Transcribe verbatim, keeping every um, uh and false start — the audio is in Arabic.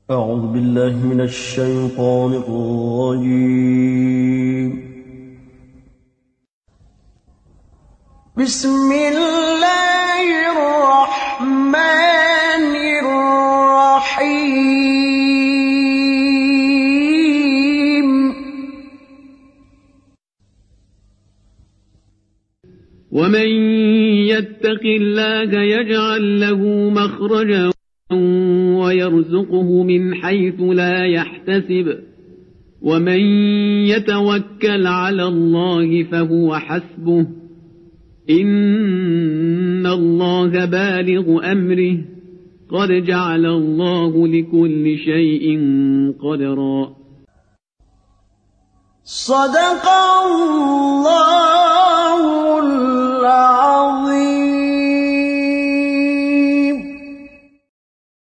أعوذ بالله من الشيطان الرجيم. بسم الله الرحمن الرحيم. ومن يتق الله يجعل له مخرجا ويرزقه من حيث لا يحتسب ومن يتوكل على الله فهو حسبه إن الله بالغ أمره قد جعل الله لكل شيء قدرا. صدق الله